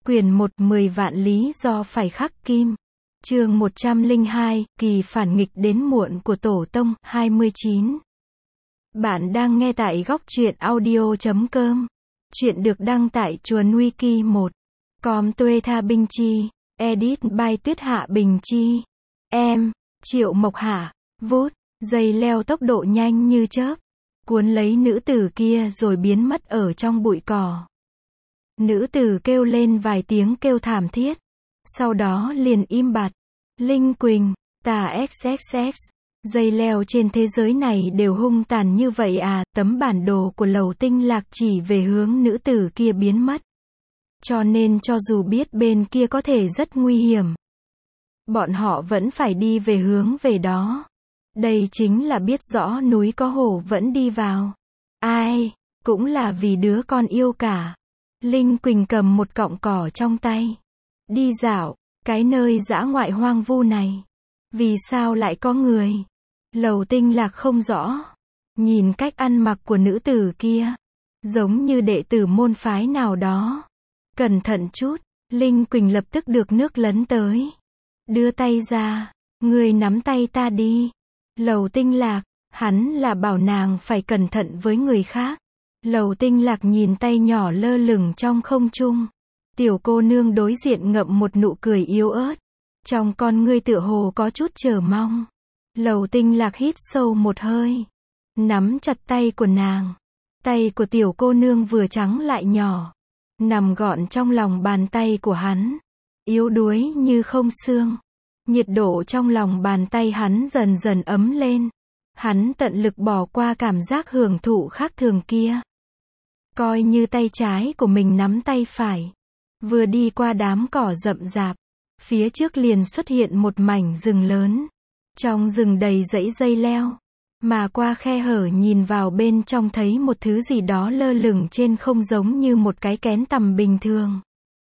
Quyển 1 10 vạn lý do phải khắc kim. Chương 102, kỳ phản nghịch đến muộn của Tổ Tông, 29. Bạn đang nghe tại góc truyện audio.com. Chuyện được đăng tại chuồn wiki 1. Com tuê tha binh chi. Edit by Tuyết Hạ Bình Chi. Em, Triệu Mộc Hạ. Vút, dây leo tốc độ nhanh như chớp. Cuốn lấy nữ tử kia rồi biến mất ở trong bụi cỏ. Nữ tử kêu lên vài tiếng kêu thảm thiết. Sau đó liền im bặt. Linh Quỳnh, tà XXX. Dây leo trên thế giới này đều hung tàn như vậy à? Tấm bản đồ của Lầu Tinh Lạc chỉ về hướng nữ tử kia biến mất. Cho nên cho dù biết bên kia có thể rất nguy hiểm, bọn họ vẫn phải đi về hướng về đó. Đây chính là biết rõ núi có hổ vẫn đi vào. Ai, cũng là vì đứa con yêu cả. Linh Quỳnh cầm một cọng cỏ trong tay. Đi dạo, cái nơi dã ngoại hoang vu này. Vì sao lại có người? Lầu Tinh Lạc không rõ. Nhìn cách ăn mặc của nữ tử kia, giống như đệ tử môn phái nào đó. Cẩn thận chút, Linh Quỳnh lập tức được nước lấn tới. Đưa tay ra, người nắm tay ta đi. Lầu Tinh Lạc, hắn là bảo nàng phải cẩn thận với người khác. Lầu Tinh Lạc nhìn tay nhỏ lơ lửng trong không trung. Tiểu cô nương đối diện ngậm một nụ cười yếu ớt. Trong con ngươi tựa hồ có chút chờ mong. Lầu Tinh Lạc hít sâu một hơi. Nắm chặt tay của nàng. Tay của tiểu cô nương vừa trắng lại nhỏ. Nằm gọn trong lòng bàn tay của hắn. Yếu đuối như không xương. Nhiệt độ trong lòng bàn tay hắn dần dần ấm lên. Hắn tận lực bỏ qua cảm giác hưởng thụ khác thường kia. Coi như tay trái của mình nắm tay phải. Vừa đi qua đám cỏ rậm rạp. Phía trước liền xuất hiện một mảnh rừng lớn. Trong rừng đầy rẫy dây leo. Mà qua khe hở nhìn vào bên trong thấy một thứ gì đó lơ lửng trên không giống như một cái kén tằm bình thường.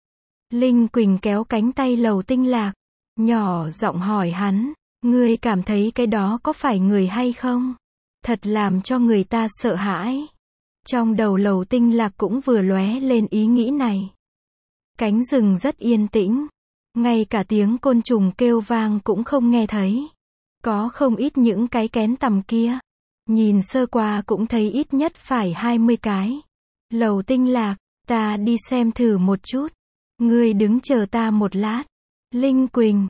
Linh Quỳnh kéo cánh tay Lầu Tinh Lạc. Nhỏ giọng hỏi hắn. Ngươi cảm thấy cái đó có phải người hay không? Thật làm cho người ta sợ hãi. Trong đầu Lầu Tinh Lạc cũng vừa lóe lên ý nghĩ này. Cánh rừng rất yên tĩnh. Ngay cả tiếng côn trùng kêu vang cũng không nghe thấy. Có không ít những cái kén tằm kia. Nhìn sơ qua cũng thấy ít nhất phải 20 cái. Lầu Tinh Lạc, ta đi xem thử một chút. Ngươi đứng chờ ta một lát. Linh Quỳnh,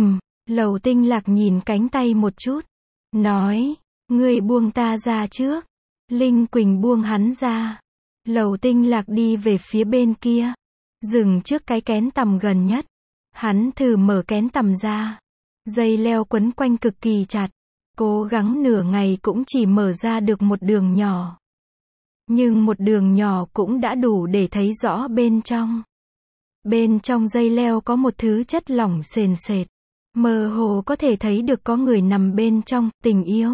Lầu Tinh Lạc nhìn cánh tay một chút. Nói, ngươi buông ta ra trước. Linh Quỳnh buông hắn ra. Lầu Tinh Lạc đi về phía bên kia. Dừng trước cái kén tằm gần nhất. Hắn thử mở kén tằm ra. Dây leo quấn quanh cực kỳ chặt. Cố gắng nửa ngày cũng chỉ mở ra được một đường nhỏ. Nhưng một đường nhỏ cũng đã đủ để thấy rõ bên trong. Bên trong dây leo có một thứ chất lỏng sền sệt. Mơ hồ có thể thấy được có người nằm bên trong. Tình yêu.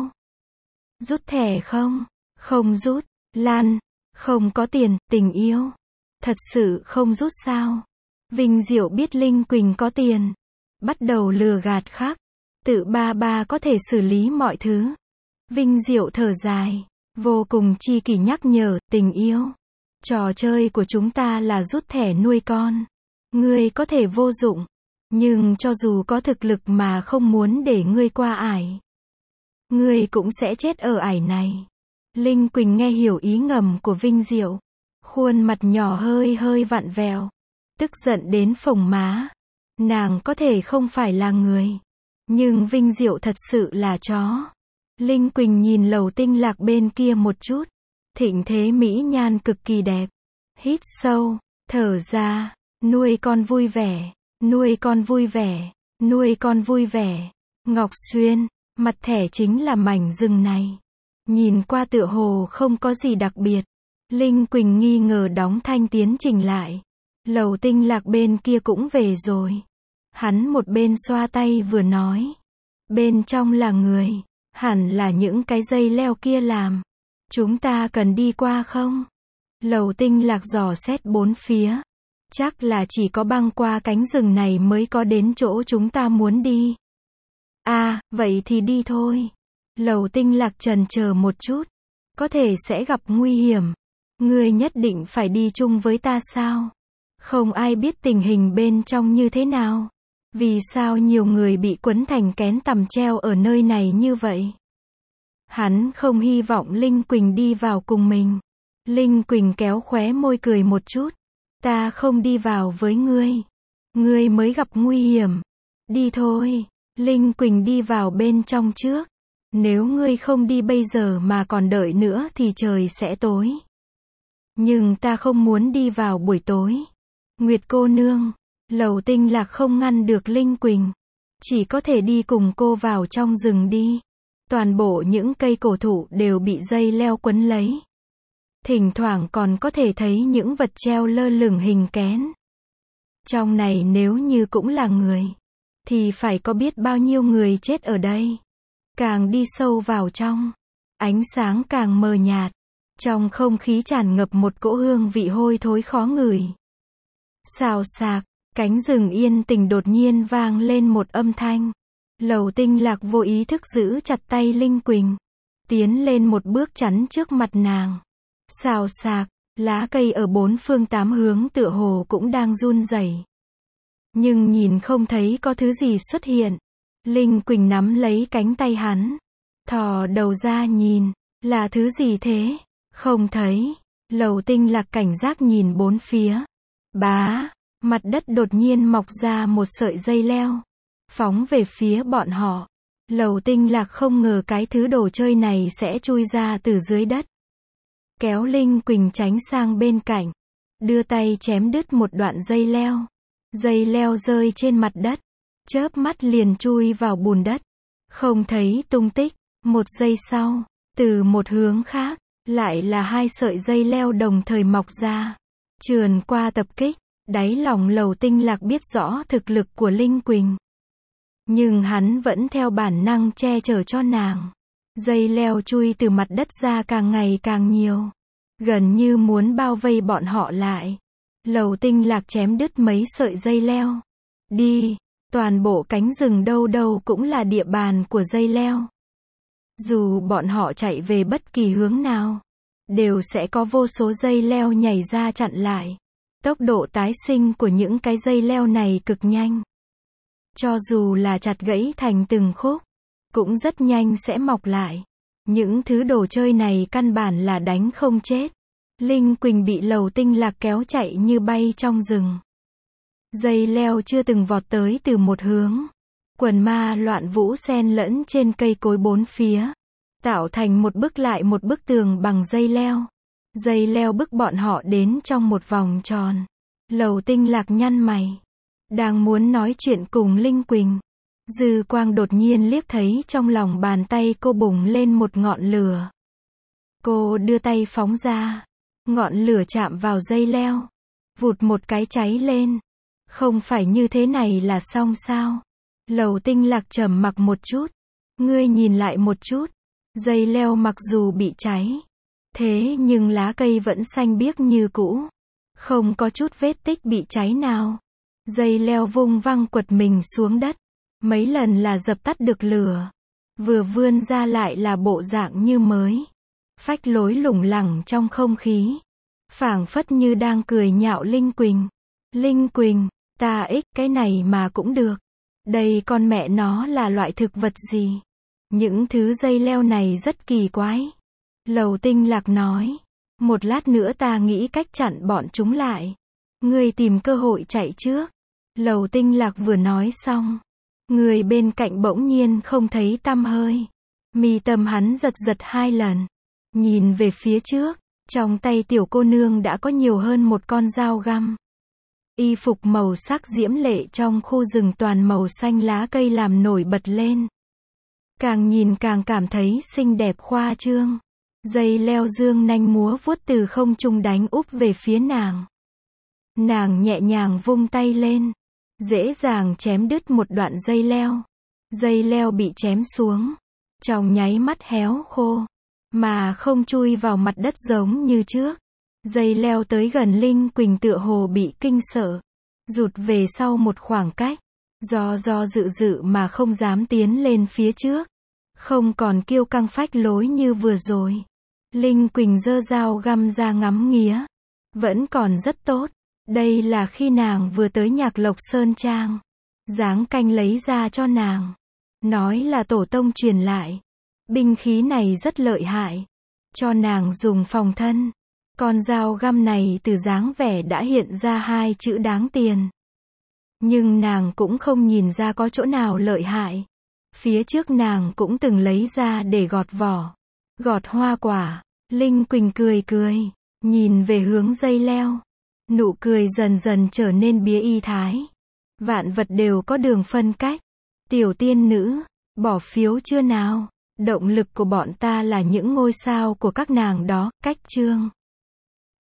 Rút thẻ không? Không rút. Lan. Không có tiền. Tình yêu. Thật sự không rút sao? Vinh Diệu biết Linh Quỳnh có tiền. Bắt đầu lừa gạt khác. Tự ba có thể xử lý mọi thứ. Vinh Diệu thở dài. Vô cùng chi kỷ nhắc nhở. Tình yêu. Trò chơi của chúng ta là rút thẻ nuôi con. Ngươi có thể vô dụng. Nhưng cho dù có thực lực mà không muốn để ngươi qua ải. Ngươi cũng sẽ chết ở ải này. Linh Quỳnh nghe hiểu ý ngầm của Vinh Diệu. Khuôn mặt nhỏ hơi vặn vẹo. Tức giận đến phồng má. Nàng có thể không phải là người. Nhưng Vinh Diệu thật sự là chó. Linh Quỳnh nhìn Lầu Tinh Lạc bên kia một chút. Thịnh thế mỹ nhan cực kỳ đẹp. Hít sâu, thở ra. Nuôi con vui vẻ. Nuôi con vui vẻ. Nuôi con vui vẻ. Ngọc Xuyên, mặt thẻ chính là mảnh rừng này. Nhìn qua tựa hồ không có gì đặc biệt. Linh Quỳnh nghi ngờ đóng thanh tiến trình lại. Lầu Tinh Lạc bên kia cũng về rồi. Hắn một bên xoa tay vừa nói. Bên trong là người. Hẳn là những cái dây leo kia làm. Chúng ta cần đi qua không? Lầu Tinh Lạc dò xét bốn phía. Chắc là chỉ có băng qua cánh rừng này mới có đến chỗ chúng ta muốn đi. À, vậy thì đi thôi. Lầu Tinh Lạc chần chờ một chút. Có thể sẽ gặp nguy hiểm. Ngươi nhất định phải đi chung với ta sao? Không ai biết tình hình bên trong như thế nào. Vì sao nhiều người bị quấn thành kén tằm treo ở nơi này như vậy? Hắn không hy vọng Linh Quỳnh đi vào cùng mình. Linh Quỳnh kéo khóe môi cười một chút. Ta không đi vào với ngươi. Ngươi mới gặp nguy hiểm. Đi thôi. Linh Quỳnh đi vào bên trong trước. Nếu ngươi không đi bây giờ mà còn đợi nữa thì trời sẽ tối. Nhưng ta không muốn đi vào buổi tối. Nguyệt cô nương. Lầu Tinh Lạc không ngăn được Linh Quỳnh. Chỉ có thể đi cùng cô vào trong rừng đi. Toàn bộ những cây cổ thụ đều bị dây leo quấn lấy. Thỉnh thoảng còn có thể thấy những vật treo lơ lửng hình kén. Trong này nếu như cũng là người, thì phải có biết bao nhiêu người chết ở đây. Càng đi sâu vào trong, ánh sáng càng mờ nhạt. Trong không khí tràn ngập một cỗ hương vị hôi thối khó ngửi. Xào xạc, cánh rừng yên tĩnh đột nhiên vang lên một âm thanh. Lầu Tinh Lạc vô ý thức giữ chặt tay Linh Quỳnh. Tiến lên một bước chắn trước mặt nàng. Xào xạc, lá cây ở bốn phương tám hướng tựa hồ cũng đang run rẩy. Nhưng nhìn không thấy có thứ gì xuất hiện. Linh Quỳnh nắm lấy cánh tay hắn. Thò đầu ra nhìn. Là thứ gì thế? Không thấy. Lầu Tinh Lạc cảnh giác nhìn bốn phía. Bá, mặt đất đột nhiên mọc ra một sợi dây leo. Phóng về phía bọn họ. Lầu Tinh Lạc không ngờ cái thứ đồ chơi này sẽ chui ra từ dưới đất. Kéo Linh Quỳnh tránh sang bên cạnh. Đưa tay chém đứt một đoạn dây leo. Dây leo rơi trên mặt đất. Chớp mắt liền chui vào bùn đất. Không thấy tung tích. Một giây sau, từ một hướng khác, lại là hai sợi dây leo đồng thời mọc ra. Trườn qua tập kích. Đáy lòng Lầu Tinh Lạc biết rõ thực lực của Linh Quỳnh. Nhưng hắn vẫn theo bản năng che chở cho nàng. Dây leo chui từ mặt đất ra càng ngày càng nhiều. Gần như muốn bao vây bọn họ lại. Lầu Tinh Lạc chém đứt mấy sợi dây leo. Đi, toàn bộ cánh rừng đâu đâu cũng là địa bàn của dây leo. Dù bọn họ chạy về bất kỳ hướng nào, đều sẽ có vô số dây leo nhảy ra chặn lại. Tốc độ tái sinh của những cái dây leo này cực nhanh. Cho dù là chặt gãy thành từng khúc, cũng rất nhanh sẽ mọc lại. Những thứ đồ chơi này căn bản là đánh không chết. Linh Quỳnh bị Lầu Tinh Lạc kéo chạy như bay trong rừng. Dây leo chưa từng vọt tới từ một hướng. Quần ma loạn vũ xen lẫn trên cây cối bốn phía. Tạo thành một bức lại một bức tường bằng dây leo. Dây leo bức bọn họ đến trong một vòng tròn. Lầu Tinh Lạc nhăn mày. Đang muốn nói chuyện cùng Linh Quỳnh. Dư quang đột nhiên liếc thấy trong lòng bàn tay cô bùng lên một ngọn lửa. Cô đưa tay phóng ra. Ngọn lửa chạm vào dây leo. Vụt một cái cháy lên. Không phải như thế này là xong sao? Lầu Tinh Lạc trầm mặc một chút. Ngươi nhìn lại một chút. Dây leo mặc dù bị cháy. Thế nhưng lá cây vẫn xanh biếc như cũ. Không có chút vết tích bị cháy nào. Dây leo vung văng quật mình xuống đất. Mấy lần là dập tắt được lửa. Vừa vươn ra lại là bộ dạng như mới. Phách lối lủng lẳng trong không khí. Phảng phất như đang cười nhạo Linh Quỳnh. Linh Quỳnh, ta ích cái này mà cũng được. Đây con mẹ nó là loại thực vật gì? Những thứ dây leo này rất kỳ quái. Lầu Tinh Lạc nói. Một lát nữa ta nghĩ cách chặn bọn chúng lại. Ngươi tìm cơ hội chạy trước. Lầu Tinh Lạc vừa nói xong. Người bên cạnh bỗng nhiên không thấy tăm hơi. Mi tâm hắn giật giật hai lần. Nhìn về phía trước. Trong tay tiểu cô nương đã có nhiều hơn một con dao găm. Y phục màu sắc diễm lệ trong khu rừng toàn màu xanh lá cây làm nổi bật lên. Càng nhìn càng cảm thấy xinh đẹp khoa trương. Dây leo dương nanh múa vuốt từ không trung đánh úp về phía nàng. Nàng nhẹ nhàng vung tay lên. Dễ dàng chém đứt một đoạn dây leo. Dây leo bị chém xuống. Trong nháy mắt héo khô. Mà không chui vào mặt đất giống như trước. Dây leo tới gần Linh Quỳnh tựa hồ bị kinh sợ. Rụt về sau một khoảng cách. Do dự mà không dám tiến lên phía trước. Không còn kiêu căng phách lối như vừa rồi. Linh Quỳnh giơ dao găm ra ngắm nghía. Vẫn còn rất tốt. Đây là khi nàng vừa tới Nhạc Lộc Sơn Trang. Giáng canh lấy ra cho nàng. Nói là tổ tông truyền lại. Binh khí này rất lợi hại. Cho nàng dùng phòng thân. Con dao găm này từ dáng vẻ đã hiện ra hai chữ đáng tiền. Nhưng nàng cũng không nhìn ra có chỗ nào lợi hại. Phía trước nàng cũng từng lấy ra để gọt vỏ, gọt hoa quả. Linh Quỳnh cười cười, nhìn về hướng dây leo. Nụ cười dần dần trở nên bía y thái. Vạn vật đều có đường phân cách. Tiểu tiên nữ, bỏ phiếu chưa nào? Động lực của bọn ta là những ngôi sao của các nàng đó. Cách chương